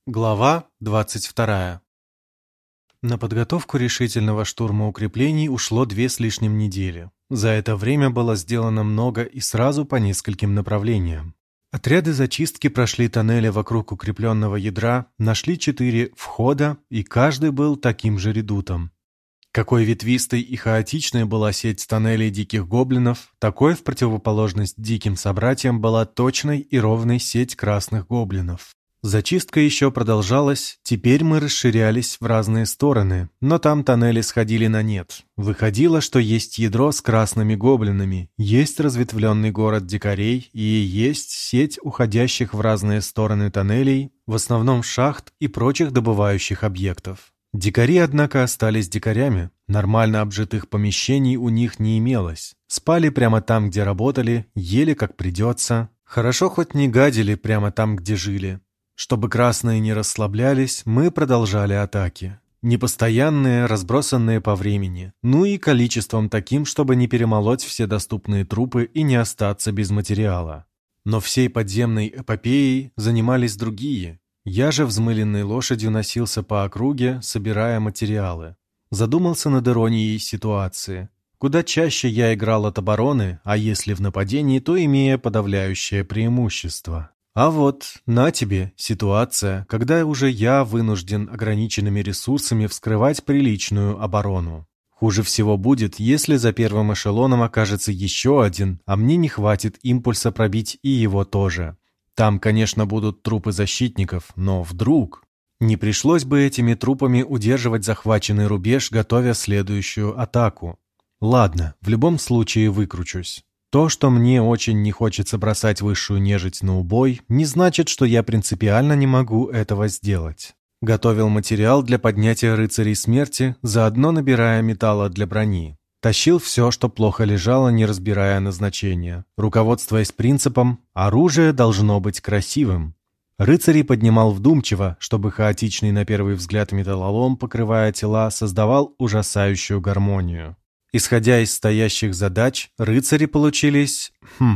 Глава 22. На подготовку решительного штурма укреплений ушло 2 с лишним недели. За это время было сделано много и сразу по нескольким направлениям. Отряды зачистки прошли тоннели вокруг укрепленного ядра, нашли 4 входа, и каждый был таким же редутом. Какой ветвистой и хаотичной была сеть тоннелей диких гоблинов, такой в противоположность диким собратьям была точной и ровной сеть красных гоблинов. Зачистка еще продолжалась, теперь мы расширялись в разные стороны, но там тоннели сходили на нет. Выходило, что есть ядро с красными гоблинами, есть разветвленный город дикарей и есть сеть уходящих в разные стороны тоннелей, в основном шахт и прочих добывающих объектов. Дикари, однако, остались дикарями, нормально обжитых помещений у них не имелось. Спали прямо там, где работали, ели как придется. Хорошо хоть не гадили прямо там, где жили. Чтобы красные не расслаблялись, мы продолжали атаки. Непостоянные, разбросанные по времени, ну и количеством таким, чтобы не перемолоть все доступные трупы и не остаться без материала. Но всей подземной эпопеей занимались другие. Я же взмыленной лошадью носился по округе, собирая материалы. Задумался над иронией ситуации. Куда чаще я играл от обороны, а если в нападении, то имея подавляющее преимущество. А вот, на тебе, ситуация, когда уже я вынужден ограниченными ресурсами вскрывать приличную оборону. Хуже всего будет, если за первым эшелоном окажется еще один, а мне не хватит импульса пробить и его тоже. Там, конечно, будут трупы защитников, но вдруг... Не пришлось бы этими трупами удерживать захваченный рубеж, готовя следующую атаку. Ладно, в любом случае выкручусь. То, что мне очень не хочется бросать высшую нежить на убой, не значит, что я принципиально не могу этого сделать. Готовил материал для поднятия рыцарей смерти, заодно набирая металла для брони. Тащил все, что плохо лежало, не разбирая назначения, руководствуясь принципом «оружие должно быть красивым». Рыцарей поднимал вдумчиво, чтобы хаотичный на первый взгляд металлолом, покрывая тела, создавал ужасающую гармонию. Исходя из стоящих задач, рыцари получились,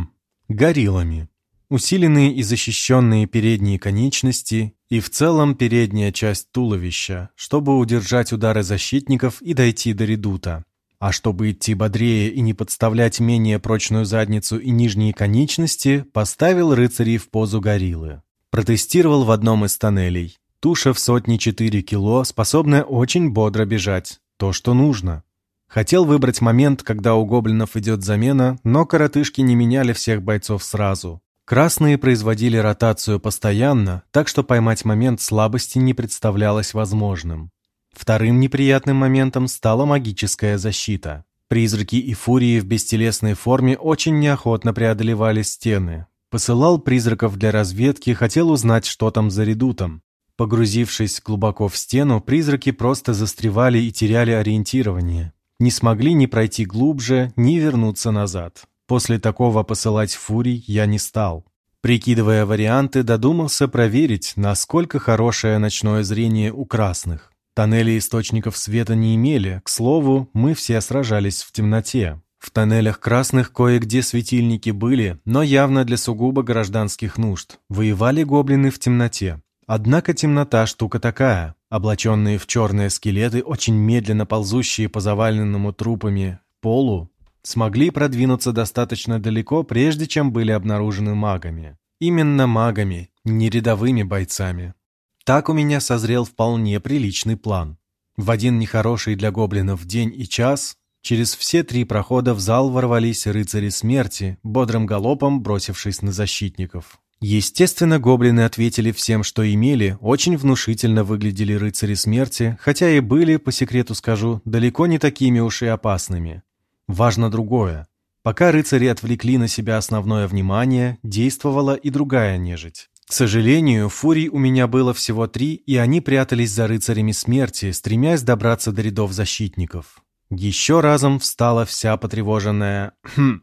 гориллами. Усиленные и защищенные передние конечности и в целом передняя часть туловища, чтобы удержать удары защитников и дойти до редута. А чтобы идти бодрее и не подставлять менее прочную задницу и нижние конечности, поставил рыцарей в позу гориллы. Протестировал в одном из тоннелей. Туша в 104 кило, способная очень бодро бежать. То, что нужно. Хотел выбрать момент, когда у гоблинов идет замена, но коротышки не меняли всех бойцов сразу. Красные производили ротацию постоянно, так что поймать момент слабости не представлялось возможным. Вторым неприятным моментом стала магическая защита. Призраки и фурии в бестелесной форме очень неохотно преодолевали стены. Посылал призраков для разведки, хотел узнать, что там за редутом. Погрузившись глубоко в стену, призраки просто застревали и теряли ориентирование. Не смогли ни пройти глубже, ни вернуться назад. После такого посылать фурий я не стал. Прикидывая варианты, додумался проверить, насколько хорошее ночное зрение у красных. Тоннели источников света не имели, к слову, мы все сражались в темноте. В тоннелях красных кое-где светильники были, но явно для сугубо гражданских нужд. Воевали гоблины в темноте. Однако темнота штука такая. Облаченные в черные скелеты, очень медленно ползущие по заваленному трупами полу, смогли продвинуться достаточно далеко, прежде чем были обнаружены магами. Именно магами, не рядовыми бойцами. Так у меня созрел вполне приличный план. В один нехороший для гоблинов день и час через все 3 прохода в зал ворвались рыцари смерти, бодрым галопом бросившись на защитников. Естественно, гоблины ответили всем, что имели, очень внушительно выглядели рыцари смерти, хотя и были, по секрету скажу, далеко не такими уж и опасными. Важно другое. Пока рыцари отвлекли на себя основное внимание, действовала и другая нежить. К сожалению, фурий у меня было всего 3, и они прятались за рыцарями смерти, стремясь добраться до рядов защитников. Еще разом встала вся потревоженная,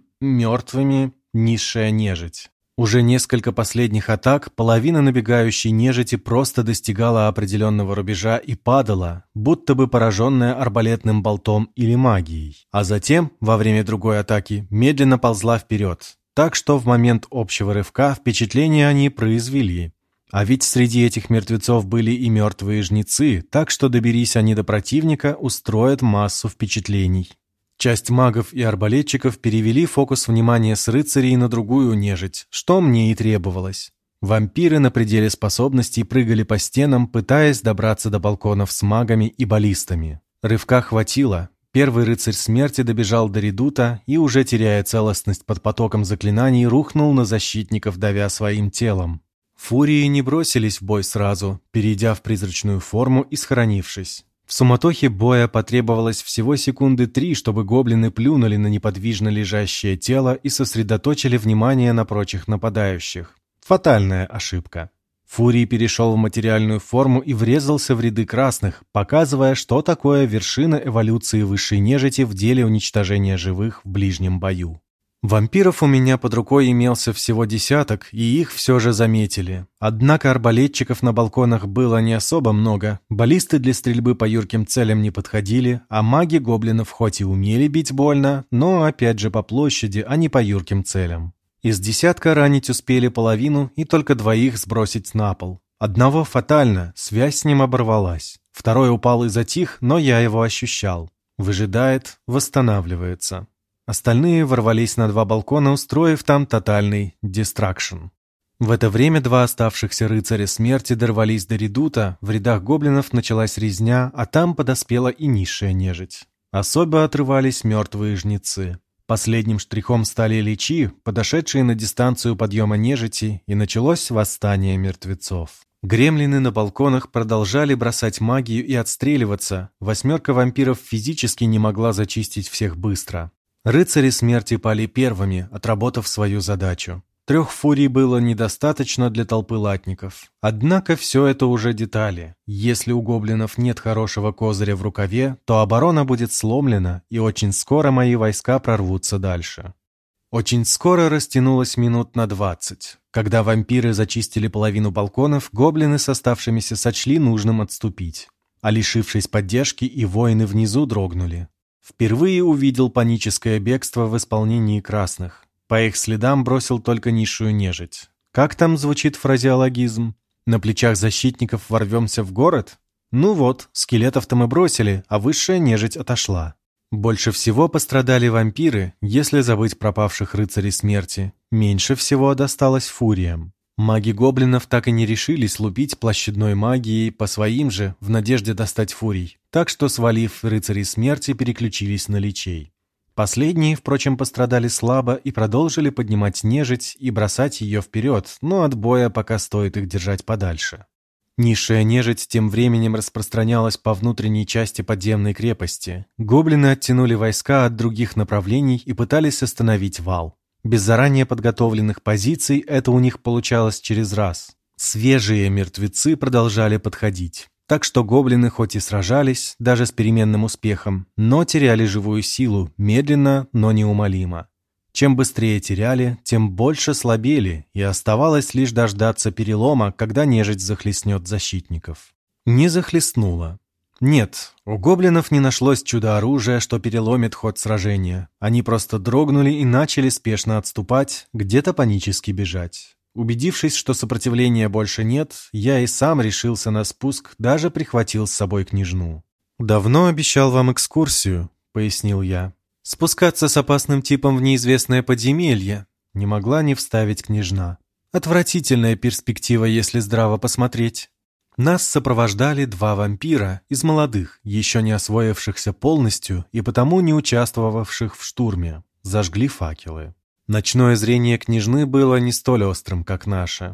мертвыми, низшая нежить. Уже несколько последних атак половина набегающей нежити просто достигала определенного рубежа и падала, будто бы пораженная арбалетным болтом или магией. А затем, во время другой атаки, медленно ползла вперед. Так что в момент общего рывка впечатление они произвели. А ведь среди этих мертвецов были и мертвые жнецы, так что доберись они до противника, устроят массу впечатлений. Часть магов и арбалетчиков перевели фокус внимания с рыцарей на другую нежить, что мне и требовалось. Вампиры на пределе способностей прыгали по стенам, пытаясь добраться до балконов с магами и баллистами. Рывка хватило. Первый рыцарь смерти добежал до редута и, уже теряя целостность под потоком заклинаний, рухнул на защитников, давя своим телом. Фурии не бросились в бой сразу, перейдя в призрачную форму и схоронившись. В суматохе боя потребовалось всего секунды 3, чтобы гоблины плюнули на неподвижно лежащее тело и сосредоточили внимание на прочих нападающих. Фатальная ошибка. Фурий перешел в материальную форму и врезался в ряды красных, показывая, что такое вершина эволюции высшей нежити в деле уничтожения живых в ближнем бою. Вампиров у меня под рукой имелся всего десяток, и их все же заметили. Однако арбалетчиков на балконах было не особо много, баллисты для стрельбы по юрким целям не подходили, а маги гоблинов хоть и умели бить больно, но опять же по площади, а не по юрким целям. Из десятка ранить успели половину и только 2 сбросить на пол. Одного фатально, связь с ним оборвалась. Второй упал и затих, но я его ощущал. Выжидает, восстанавливается. Остальные ворвались на 2 балкона, устроив там тотальный дистракшн. В это время 2 оставшихся рыцаря смерти дорвались до редута, в рядах гоблинов началась резня, а там подоспела и низшая нежить. Особо отрывались мертвые жнецы. Последним штрихом стали личи, подошедшие на дистанцию подъема нежити, и началось восстание мертвецов. Гремлины на балконах продолжали бросать магию и отстреливаться, 8 вампиров физически не могла зачистить всех быстро. Рыцари смерти пали первыми, отработав свою задачу. 3 фурий было недостаточно для толпы латников. Однако все это уже детали. Если у гоблинов нет хорошего козыря в рукаве, то оборона будет сломлена, и очень скоро мои войска прорвутся дальше. Очень скоро растянулось минут на 20. Когда вампиры зачистили половину балконов, гоблины с оставшимися сочли нужным отступить. А лишившись поддержки, и воины внизу дрогнули. Впервые увидел паническое бегство в исполнении красных. По их следам бросил только низшую нежить. Как там звучит фразеологизм? На плечах защитников ворвемся в город? Ну вот, скелетов-то мы бросили, а высшая нежить отошла. Больше всего пострадали вампиры, если забыть пропавших рыцарей смерти. Меньше всего досталось фуриям. Маги гоблинов так и не решились лупить площадной магией по своим же, в надежде достать фурий. Так что, свалив рыцарей смерти, переключились на личей. Последние, впрочем, пострадали слабо и продолжили поднимать нежить и бросать ее вперед, но от боя пока стоит их держать подальше. Низшая нежить тем временем распространялась по внутренней части подземной крепости. Гоблины оттянули войска от других направлений и пытались остановить вал. Без заранее подготовленных позиций это у них получалось через раз. Свежие мертвецы продолжали подходить. Так что гоблины хоть и сражались, даже с переменным успехом, но теряли живую силу, медленно, но неумолимо. Чем быстрее теряли, тем больше слабели, и оставалось лишь дождаться перелома, когда нежить захлестнет защитников. Не захлестнуло. Нет, у гоблинов не нашлось чудо-оружия, что переломит ход сражения. Они просто дрогнули и начали спешно отступать, где-то панически бежать. Убедившись, что сопротивления больше нет, я и сам решился на спуск, даже прихватил с собой княжну. «Давно обещал вам экскурсию», — пояснил я. «Спускаться с опасным типом в неизвестное подземелье», — не могла не вставить княжна. «Отвратительная перспектива, если здраво посмотреть». Нас сопровождали 2 вампира из молодых, еще не освоившихся полностью и потому не участвовавших в штурме. Зажгли факелы. Ночное зрение княжны было не столь острым, как наше.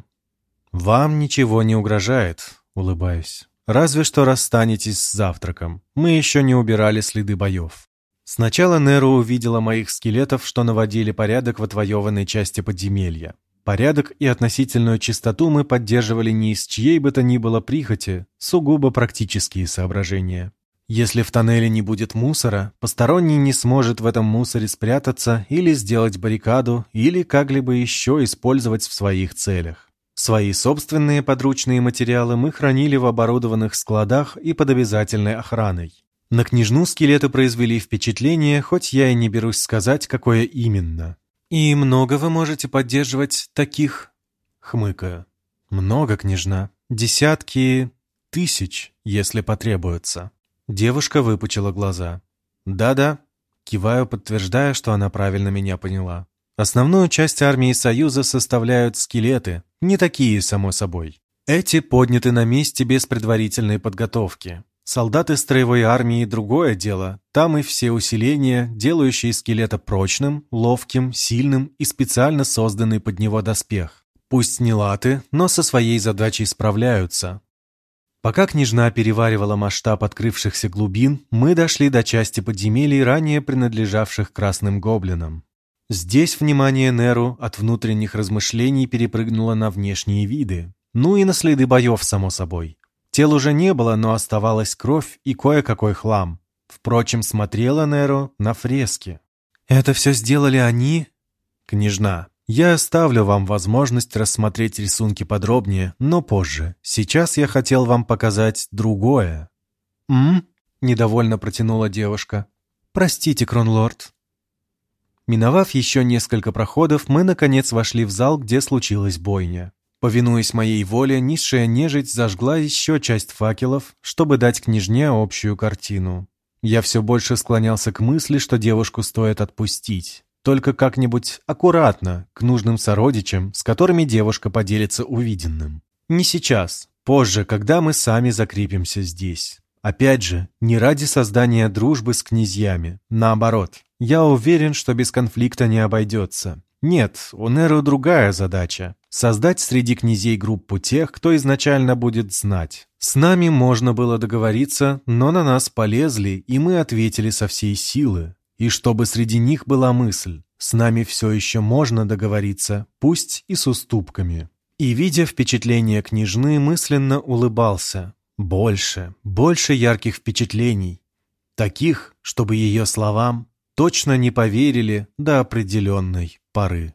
«Вам ничего не угрожает», — улыбаюсь. «Разве что расстанетесь с завтраком. Мы еще не убирали следы боев». Сначала Неру увидела моих скелетов, что наводили порядок в отвоеванной части подземелья. Порядок и относительную чистоту мы поддерживали не из чьей бы то ни было прихоти, сугубо практические соображения. Если в тоннеле не будет мусора, посторонний не сможет в этом мусоре спрятаться или сделать баррикаду, или как-либо еще использовать в своих целях. Свои собственные подручные материалы мы хранили в оборудованных складах и под обязательной охраной. На княжну скелеты произвели впечатление, хоть я и не берусь сказать, какое именно. «И много вы можете поддерживать таких?» — хмыкаю. Много, княжна. Десятки тысяч, если потребуется. Девушка выпучила глаза. Да-да, киваю, подтверждая, что она правильно меня поняла. Основную часть армии Союза составляют скелеты, не такие, само собой. Эти подняты на месте без предварительной подготовки. Солдаты строевой армии – другое дело. Там и все усиления, делающие скелета прочным, ловким, сильным и специально созданный под него доспех. Пусть не латы, но со своей задачей справляются. Пока княжна переваривала масштаб открывшихся глубин, мы дошли до части подземелий, ранее принадлежавших красным гоблинам. Здесь внимание Неру от внутренних размышлений перепрыгнуло на внешние виды. Ну и на следы боев, само собой. Тел уже не было, но оставалась кровь и кое-какой хлам. Впрочем, смотрела Неру на фрески. «Это все сделали они?» «Княжна, я оставлю вам возможность рассмотреть рисунки подробнее, но позже. Сейчас я хотел вам показать другое». Недовольно протянула девушка. «Простите, кронлорд». Миновав еще несколько проходов, мы, наконец, вошли в зал, где случилась бойня. Повинуясь моей воле, низшая нежить зажгла еще часть факелов, чтобы дать княжне общую картину. Я все больше склонялся к мысли, что девушку стоит отпустить. Только как-нибудь аккуратно, к нужным сородичам, с которыми девушка поделится увиденным. Не сейчас, позже, когда мы сами закрепимся здесь. Опять же, не ради создания дружбы с князьями. Наоборот, я уверен, что без конфликта не обойдется. Нет, у Неру другая задача – создать среди князей группу тех, кто изначально будет знать. С нами можно было договориться, но на нас полезли, и мы ответили со всей силы. И чтобы среди них была мысль – с нами все еще можно договориться, пусть и с уступками. И, видя впечатление княжны, мысленно улыбался. Больше ярких впечатлений. Таких, чтобы ее словам точно не поверили до определенной поры.